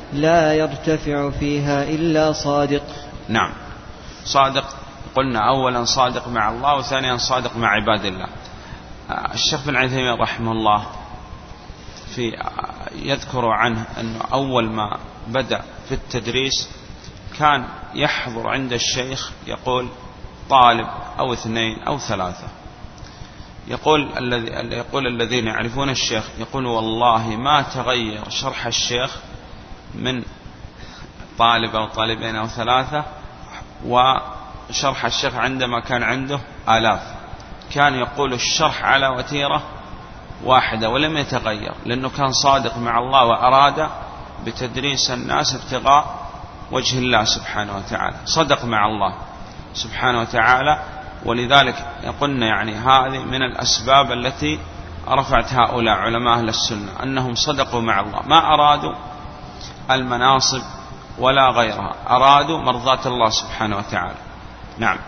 لا يرتفع فيها إلا صادق. نعم، صادق قلنا أولا صادق مع الله، وثانيا صادق مع عباد الله. الشيخ بن عثيمين رحمه الله في يذكر عنه أنه أول ما بدأ في التدريس كان يحضر عند الشيخ يقول طالب أو اثنين أو ثلاثة، يقول الذي يقول الذين يعرفون الشيخ يقول والله ما تغير شرح الشيخ من طالب أو طالبين أو ثلاثة، وشرح الشيخ عندما كان عنده آلاف كان يقول الشرح على وتيرة واحدة ولم يتغير، لأنه كان صادق مع الله وأراد بتدريس الناس ابتغاء وجه الله سبحانه وتعالى، صدق مع الله سبحانه وتعالى. ولذلك قلنا يعني هذه من الأسباب التي رفعت هؤلاء علماء أهل السنة، أنهم صدقوا مع الله، ما أرادوا المناصب ولا غيرها، أرادوا مرضاة الله سبحانه وتعالى. نعم.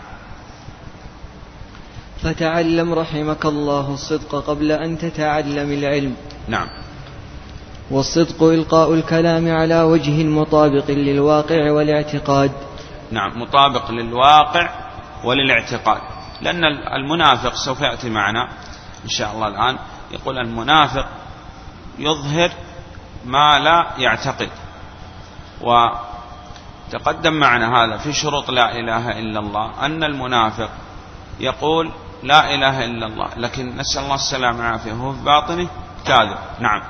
فتعلم رحمك الله الصدق قبل أن تتعلم العلم. نعم. والصدق إلقاء الكلام على وجه مطابق للواقع والاعتقاد. نعم، مطابق للواقع وللاعتقاد، لأن المنافق سوف يأتي معنا إن شاء الله الآن، يقول المنافق يظهر ما لا يعتقد، وتقدم معنا هذا في شروط لا إله إلا الله، أن المنافق يقول لا إله إلا الله لكن نسأل الله السلامة والعافية هو في باطنه كاذب. نعم.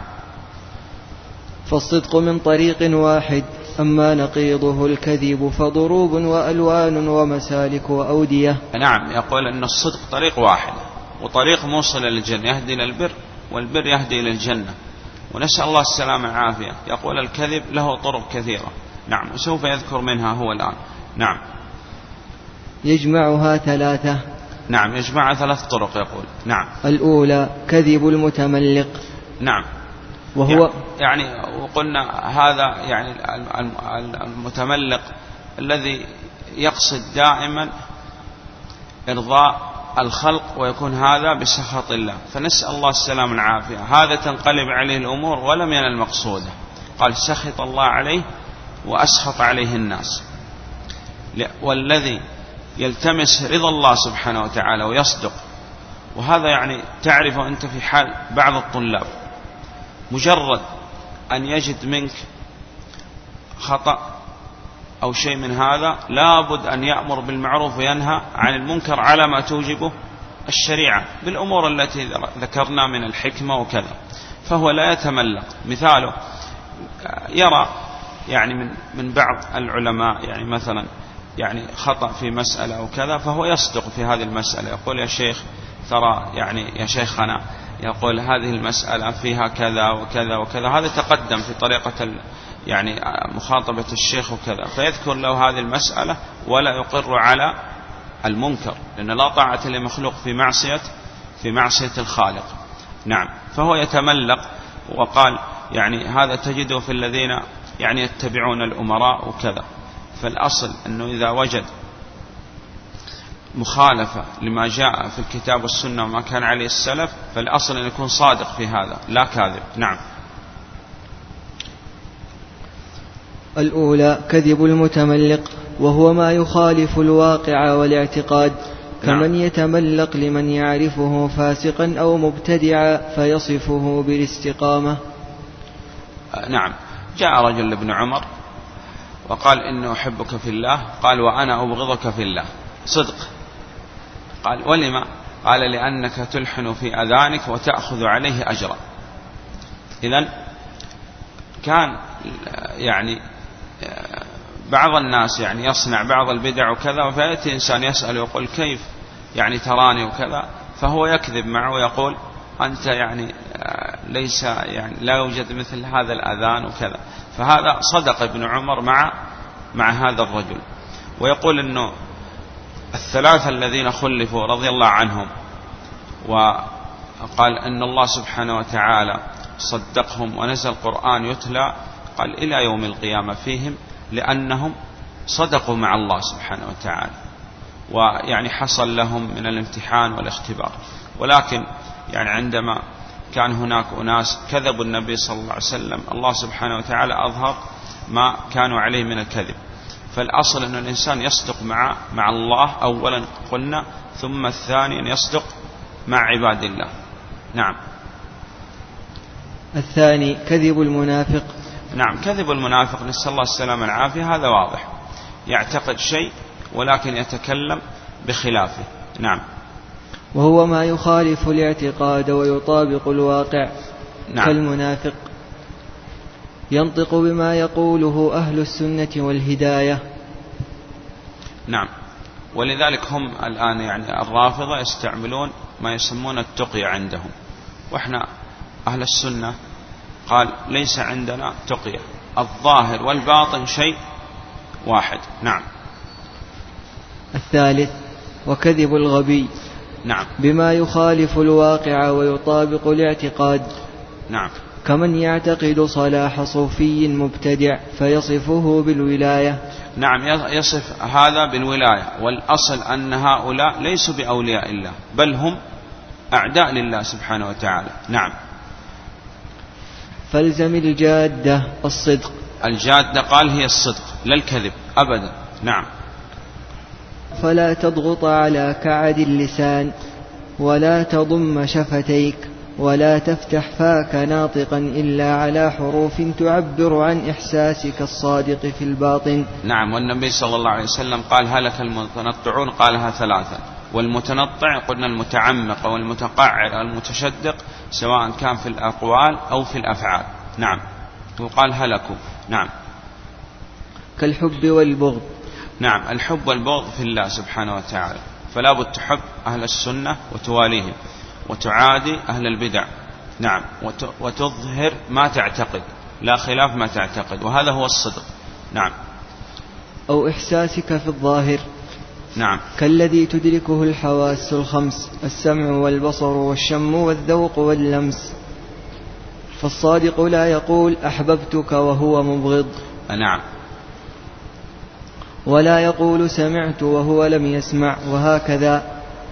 فالصدق من طريق واحد، أما نقيضه الكذب فضروب وألوان ومسالك وأودية. نعم، يقول أن الصدق طريق واحد، وطريق موصل للجنة يهدي إلى البر، والبر يهدي إلى الجنة، ونسأل الله السلامة والعافية. يقول الكذب له طرق كثيرة. نعم، وسوف يذكر منها هو الآن. نعم. يجمعها ثلاثة. نعم، يجمعها ثلاث طرق يقول. نعم. الأولى كذب المتملق. نعم. وهو يعني وقلنا هذا يعني المتملق الذي يقصد دائما إرضاء الخلق، ويكون هذا بسخط الله، فنسأل الله السلام والعافية. هذا تنقلب عليه الأمور ولم ينل مقصوده، قال سخط الله عليه وأسخط عليه الناس. والذي يلتمس رضا الله سبحانه وتعالى ويصدق، وهذا يعني تعرف أنت في حال بعض الطلاب مجرد أن يجد منك خطأ أو شيء من هذا لابد أن يأمر بالمعروف وينهى عن المنكر على ما توجبه الشريعة بالأمور التي ذكرنا من الحكمة وكذا، فهو لا يتملق. مثاله يرى يعني من من بعض العلماء يعني مثلا يعني خطأ في مسألة أو كذا، فهو يصدق في هذه المسألة، يقول يا شيخ ترى يعني يا شيخنا يقول هذه المسألة فيها كذا وكذا وكذا، هذا تقدم في طريقة يعني مخاطبة الشيخ وكذا، فيذكر له هذه المسألة ولا يقر على المنكر، لأن لا طاعة لمخلوق في معصية في معصية الخالق. نعم. فهو يتملق، وقال يعني هذا تجده في الذين يعني يتبعون الأمراء وكذا. فالأصل أنه إذا وجد مخالفة لما جاء في الكتاب والسنة وما كان عليه السلف، فالأصل أن يكون صادق في هذا لا كاذب. نعم. الأولى كذب المتملق، وهو ما يخالف الواقع والاعتقاد، كمن يتملق لمن يعرفه فاسقا أو مبتدعا فيصفه بالاستقامة. نعم. جاء رجل لابن عمر وقال إنه أحبك في الله، قال وأنا أبغضك في الله، صدق. قال ولما؟ قال لأنك تلحن في أذانك وتأخذ عليه أجرا. إذن كان يعني بعض الناس يعني يصنع بعض البدع وكذا، فيأتي إنسان يسأل ويقول كيف يعني تراني وكذا، فهو يكذب معه ويقول أنت يعني ليس يعني لا يوجد مثل هذا الأذان وكذا. فهذا صدق ابن عمر مع مع هذا الرجل. ويقول إنه الثلاثة الذين خلفوا رضي الله عنهم، وقال أن الله سبحانه وتعالى صدقهم ونزل قرآن يتلى قال إلى يوم القيامة فيهم، لأنهم صدقوا مع الله سبحانه وتعالى، ويعني حصل لهم من الامتحان والاختبار. ولكن يعني عندما كان هناك أناس كذبوا النبي صلى الله عليه وسلم، الله سبحانه وتعالى أظهر ما كانوا عليه من الكذب. فالأصل أن الإنسان يصدق مع مع الله أولا قلنا، ثم الثاني أن يصدق مع عباد الله. نعم. الثاني كذب المنافق. نعم، كذب المنافق نسأل الله السلامة والعافية، هذا واضح، يعتقد شيء ولكن يتكلم بخلافه. نعم. وهو ما يخالف الاعتقاد ويطابق الواقع. نعم. كالمنافق ينطق بما يقوله أهل السنة والهداية. نعم. ولذلك هم الآن يعني الرافضة يستعملون ما يسمون التقية عندهم، وإحنا أهل السنة قال ليس عندنا تقية، الظاهر والباطن شيء واحد. نعم. الثالث وكذب الغبي. نعم. بما يخالف الواقع ويطابق الاعتقاد. نعم. كمن يعتقد صلاح صوفي مبتدع فيصفه بالولاية. نعم، يصف هذا بالولاية، والأصل أن هؤلاء ليسوا بأولياء الله، بل هم أعداء لله سبحانه وتعالى. نعم. فالزم الجادة الصدق. الجادة قال هي الصدق لا الكذب أبدا. نعم. فلا تضغط على كعد اللسان ولا تضم شفتيك ولا تفتح فاك ناطقا إلا على حروف تعبر عن إحساسك الصادق في الباطن. نعم. والنبي صلى الله عليه وسلم قال هلك المتنطعون، قالها ثلاثا. والمتنطع قلنا المتعمق والمتقعر والمتشدق، سواء كان في الأقوال أو في الأفعال. نعم. وقال هلكوا. نعم. كالحب والبغض. نعم. الحب والبغض في الله سبحانه وتعالى، فلا بد تحب أهل السنة وتواليهم، وتعادي أهل البدع. نعم. وتظهر ما تعتقد لا خلاف ما تعتقد، وهذا هو الصدق. نعم. أو إحساسك في الظاهر. نعم. كالذي تدركه الحواس الخمس، السمع والبصر والشم والذوق واللمس. فالصادق لا يقول أحببتك وهو مبغض. نعم. ولا يقول سمعت وهو لم يسمع، وهكذا.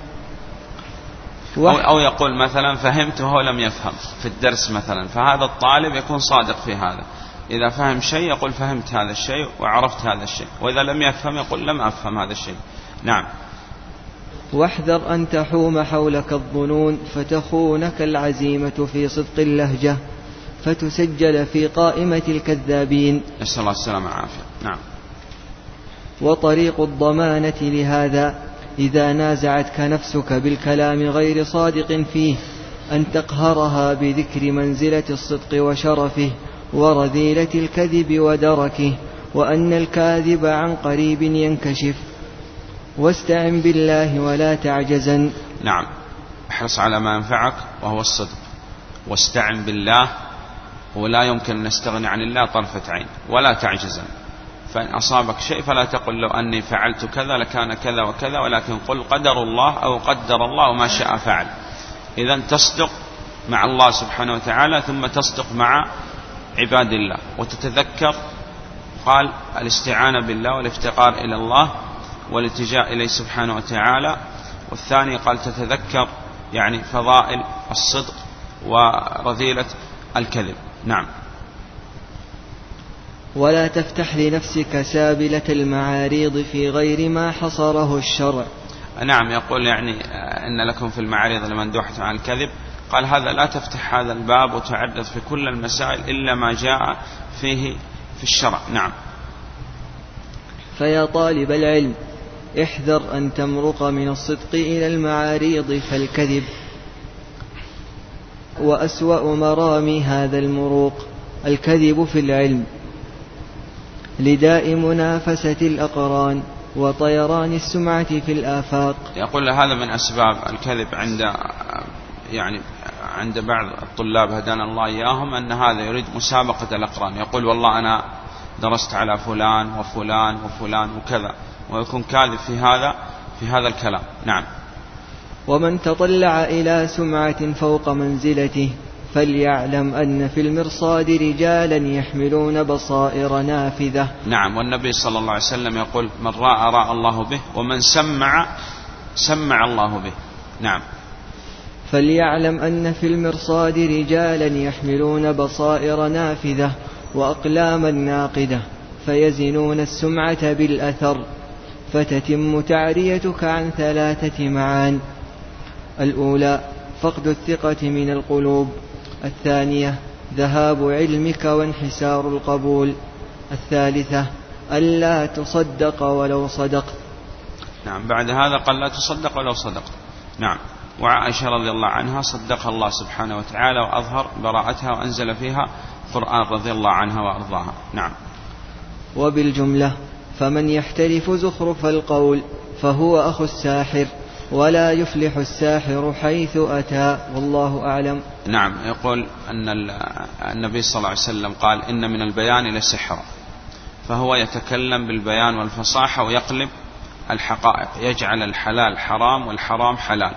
أو, أو يقول مثلا فهمت وهو لم يفهم في الدرس مثلا، فهذا الطالب يكون صادق في هذا، إذا فهم شيء يقول فهمت هذا الشيء وعرفت هذا الشيء، وإذا لم يفهم يقول لم أفهم هذا الشيء. نعم. واحذر أن تحوم حولك الظنون فتخونك العزيمة في صدق اللهجة فتسجل في قائمة الكذابين. نسأل الله السلامة والعافية. نعم. وطريق الضمانة لهذا إذا نازعتك نفسك بالكلام غير صادق فيه أن تقهرها بذكر منزلة الصدق وشرفه ورذيلة الكذب ودركه، وأن الكاذب عن قريب ينكشف. واستعن بالله ولا تعجزن. نعم. احرص على ما ينفعك وهو الصدق، واستعن بالله، ولا يمكن أن نستغني عن الله طرفة عين، ولا تعجزن. فإن أصابك شيء فلا تقل لو أني فعلت كذا لكان كذا وكذا، ولكن قل قدر الله أو قدر الله وما شاء فعل. إذن تصدق مع الله سبحانه وتعالى، ثم تصدق مع عباد الله، وتتذكر قال الاستعانة بالله والافتقار إلى الله والالتجاء إليه سبحانه وتعالى. والثاني قال تتذكر يعني فضائل الصدق ورذيلة الكذب. نعم. ولا تفتح لنفسك سابلة المعاريض في غير ما حصره الشرع. نعم. يقول يعني إن لكم في المعاريض لمندوحة عن الكذب، قال هذا لا تفتح هذا الباب وتعرض في كل المسائل إلا ما جاء فيه في الشرع. نعم. فيا طالب العلم احذر أن تمرق من الصدق إلى المعاريض فالكذب وأسوأ مرامي هذا المروق الكذب في العلم، لداء منافسة الأقران وطيران السمعة في الآفاق. يقول هذا من أسباب الكذب عند يعني عند بعض الطلاب هدانا الله إياهم، أن هذا يريد مسابقة الأقران، يقول والله أنا درست على فلان وفلان وفلان وكذا، ويكون كاذب في هذا في هذا الكلام. نعم. ومن تطلع إلى سمعة فوق منزلته فليعلم أن في المرصاد رجالا يحملون بصائر نافذة. نعم. والنبي صلى الله عليه وسلم يقول من رأى رأى الله به، ومن سمع سمع الله به. نعم. فليعلم أن في المرصاد رجالا يحملون بصائر نافذة وأقلاما ناقدة، فيزنون السمعة بالأثر، فتتم تعريتك عن ثلاثة معان: الأولى فقد الثقة من القلوب، الثانية ذهاب علمك وانحسار القبول، الثالثة ألا تصدق ولو صدقت. نعم. بعد هذا قال لا تصدق ولو صدقت. نعم. وعائشة رضي الله عنها صدقها الله سبحانه وتعالى وأظهر براءتها وأنزل فيها قرآن رضي الله عنها وأرضاها. نعم. وبالجملة فمن يحترف زخرف القول فهو أخو الساحر، ولا يفلح الساحر حيث أتى، والله أعلم. نعم. يقول أن النبي صلى الله عليه وسلم قال إن من البيان لسحرا، فهو يتكلم بالبيان والفصاحة ويقلب الحقائق، يجعل الحلال حرام والحرام حلال،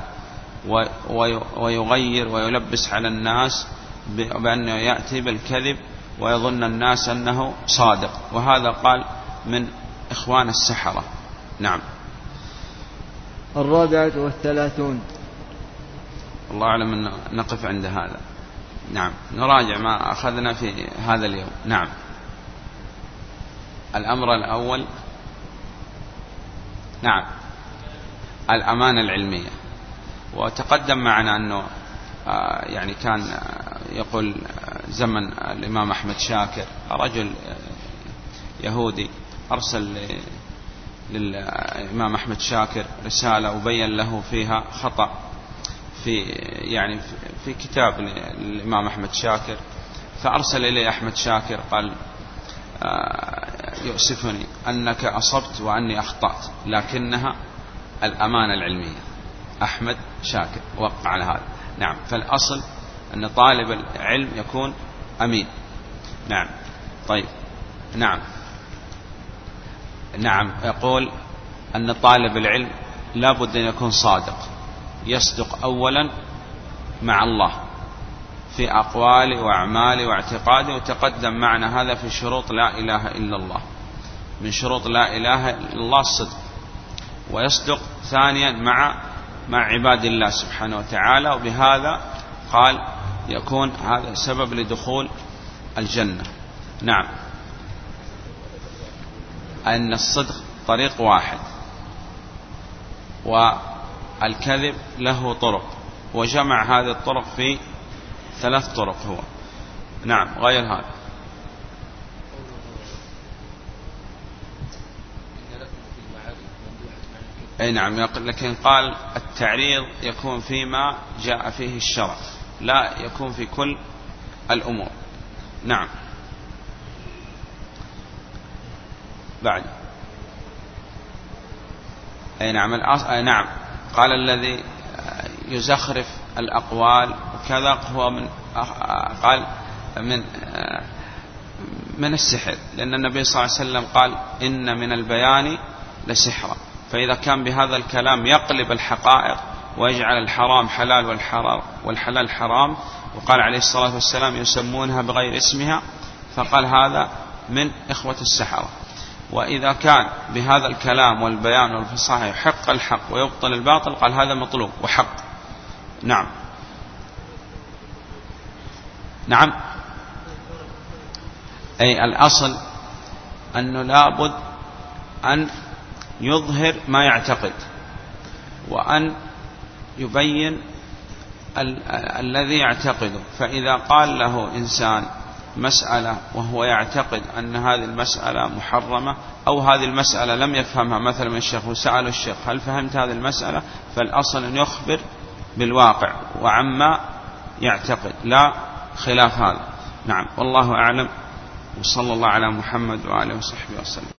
ويغير ويلبس على الناس بأنه يأتي بالكذب ويظن الناس أنه صادق، وهذا قال من إخوان السحرة. نعم. الرابعة والثلاثون. الله أعلم أن نقف عند هذا. نعم. نراجع ما أخذنا في هذا اليوم. نعم. الأمر الأول نعم الأمانة العلمية، وتقدم معنا أنه آه يعني كان آه يقول زمن الإمام أحمد شاكر رجل آه يهودي أرسل للإمام أحمد شاكر رسالة وبين له فيها خطأ في يعني في كتاب للإمام أحمد شاكر، فأرسل إليه أحمد شاكر قال آه يؤسفني أنك أصبت وأني أخطأت، لكنها الأمانة العلمية. أحمد شاكر وقع على هذا. نعم. فالأصل أن طالب العلم يكون أمين. نعم. طيب. نعم. نعم. يقول أن طالب العلم لا بد أن يكون صادق، يصدق أولا مع الله في أقواله وأعماله واعتقاده، وتقدم معنا هذا في شروط لا إله إلا الله. من شروط لا إله إلا الله الصدق، ويصدق ثانيا مع مع عباد الله سبحانه وتعالى، وبهذا قال يكون هذا سبب لدخول الجنة. نعم. أن الصدق طريق واحد، والكذب له طرق، وجمع هذه الطرق في ثلاث طرق هو. نعم. غير هذا. أي نعم. لكن قال التعريض يكون فيما جاء فيه الشرع، لا يكون في كل الأمور. نعم. بعد أي نعم. أي نعم. قال الذي يزخرف الأقوال وكذا هو من قال من من السحر، لأن النبي صلى الله عليه وسلم قال إن من البيان لسحرا، فإذا كان بهذا الكلام يقلب الحقائق ويجعل الحرام حلال والحرام والحلال حرام، وقال عليه الصلاة والسلام يسمونها بغير اسمها، فقال هذا من إخوة السحرة. وإذا كان بهذا الكلام والبيان والفصاحة يحق الحق ويبطل الباطل، قال هذا مطلوب وحق. نعم. نعم. أي الأصل أنه لابد أن يظهر ما يعتقد، وأن يبين ال- الذي يعتقده. فإذا قال له إنسان مسألة وهو يعتقد أن هذه المسألة محرمة، أو هذه المسألة لم يفهمها مثلا من الشيخ وسأل الشيخ هل فهمت هذه المسألة، فالأصل أن يخبر بالواقع وعما يعتقد، لا خلاف هذا. نعم. والله أعلم، وصلى الله على محمد وآله وصحبه وسلم.